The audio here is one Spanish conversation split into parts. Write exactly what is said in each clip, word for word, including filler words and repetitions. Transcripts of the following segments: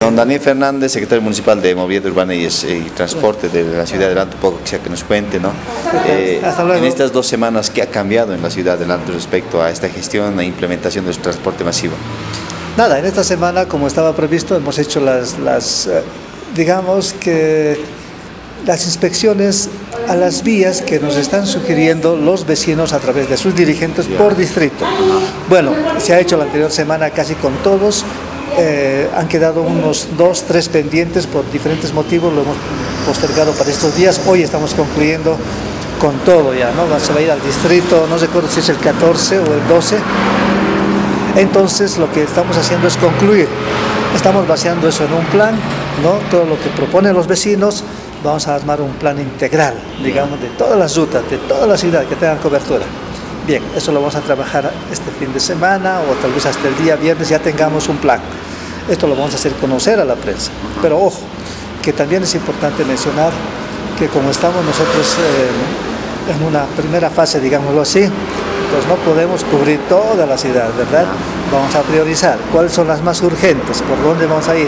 Don Daniel Fernández, secretario municipal de Movilidad Urbana y, y Transporte de la ciudad de Alto, poco que sea que nos cuente, ¿no? Eh, Hasta luego. En estas dos semanas, ¿qué ha cambiado en la ciudad de Alto respecto a esta gestión e implementación del transporte masivo? Nada, en esta semana, como estaba previsto, hemos hecho las, las eh, digamos que las inspecciones a las vías que nos están sugiriendo los vecinos a través de sus dirigentes por distrito. Bueno, se ha hecho la anterior semana casi con todos, eh, han quedado unos dos, tres pendientes por diferentes motivos, lo hemos postergado para estos días, hoy estamos concluyendo con todo ya, ¿no? Se va a ir al distrito, no recuerdo si es el catorce o el doce, entonces lo que estamos haciendo es concluir, estamos baseando eso en un plan, ¿no? Todo lo que proponen los vecinos. Vamos a armar un plan integral, digamos, de todas las rutas, de toda la ciudad que tengan cobertura. Bien, eso lo vamos a trabajar este fin de semana o tal vez hasta el día viernes ya tengamos un plan. Esto lo vamos a hacer conocer a la prensa. Pero ojo, que también es importante mencionar que como estamos nosotros eh, en una primera fase, digámoslo así, pues no podemos cubrir toda la ciudad, ¿verdad? Vamos a priorizar cuáles son las más urgentes, por dónde vamos a ir.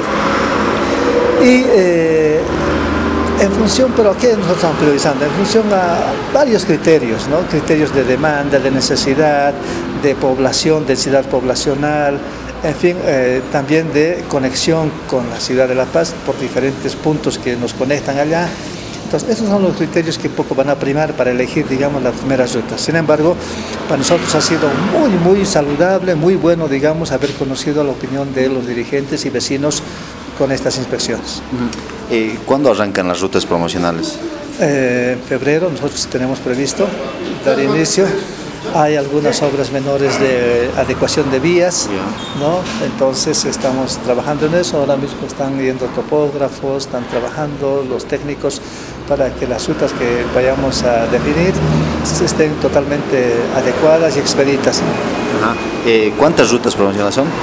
Y eh, en función, pero ¿qué nosotros estamos priorizando? En función a varios criterios, ¿no? Criterios de demanda, de necesidad, de población, densidad poblacional, en fin, eh, también de conexión con la ciudad de La Paz por diferentes puntos que nos conectan allá. Entonces, esos son los criterios que poco van a primar para elegir, digamos, las primeras rutas. Sin embargo, para nosotros ha sido muy, muy saludable, muy bueno, digamos, haber conocido la opinión de los dirigentes y vecinos con estas inspecciones. Eh, ¿Cuándo arrancan las rutas promocionales? Eh, en febrero nosotros tenemos previsto dar inicio. Hay algunas obras menores de adecuación de vías, ¿no? Entonces estamos trabajando en eso. Ahora mismo están yendo topógrafos, están trabajando los técnicos para que las rutas que vayamos a definir estén totalmente adecuadas y expeditas. Ajá. Eh, ¿Cuántas rutas promocionales son?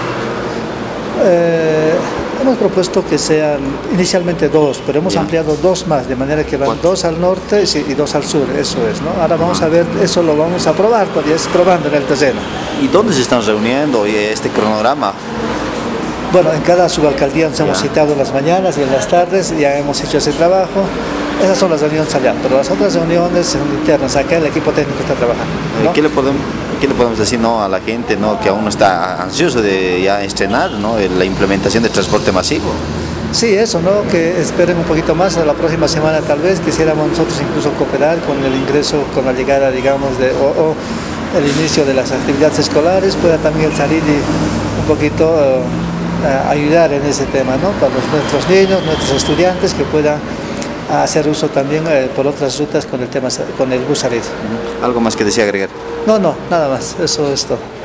Eh, hemos propuesto que sean inicialmente dos, pero hemos yeah. ampliado dos más, de manera que van ¿Cuánto? dos al norte y dos al sur, eso es, ¿no? Ahora vamos a ver, eso lo vamos a probar, todavía es probando en el terreno. ¿Y dónde se están reuniendo este cronograma? Bueno, en cada subalcaldía nos yeah. hemos citado en las mañanas y en las tardes, ya hemos hecho ese trabajo. Esas son las reuniones allá, pero las otras reuniones son internas, acá el equipo técnico está trabajando, ¿no? ¿Qué le podemos, qué le podemos decir, no, a la gente, ¿no? Que aún no está ansioso de ya estrenar, ¿no? la implementación del transporte masivo? Sí, eso, ¿no? Que esperen un poquito más, la próxima semana tal vez quisiéramos nosotros incluso cooperar con el ingreso, con la llegada, digamos, de, o, o el inicio de las actividades escolares, pueda también salir y un poquito uh, ayudar en ese tema, ¿no? Para los, nuestros niños, nuestros estudiantes que puedan a hacer uso también eh, por otras rutas con el tema con el bus salir. ¿Algo más que desea agregar? No, no, nada más, eso es todo.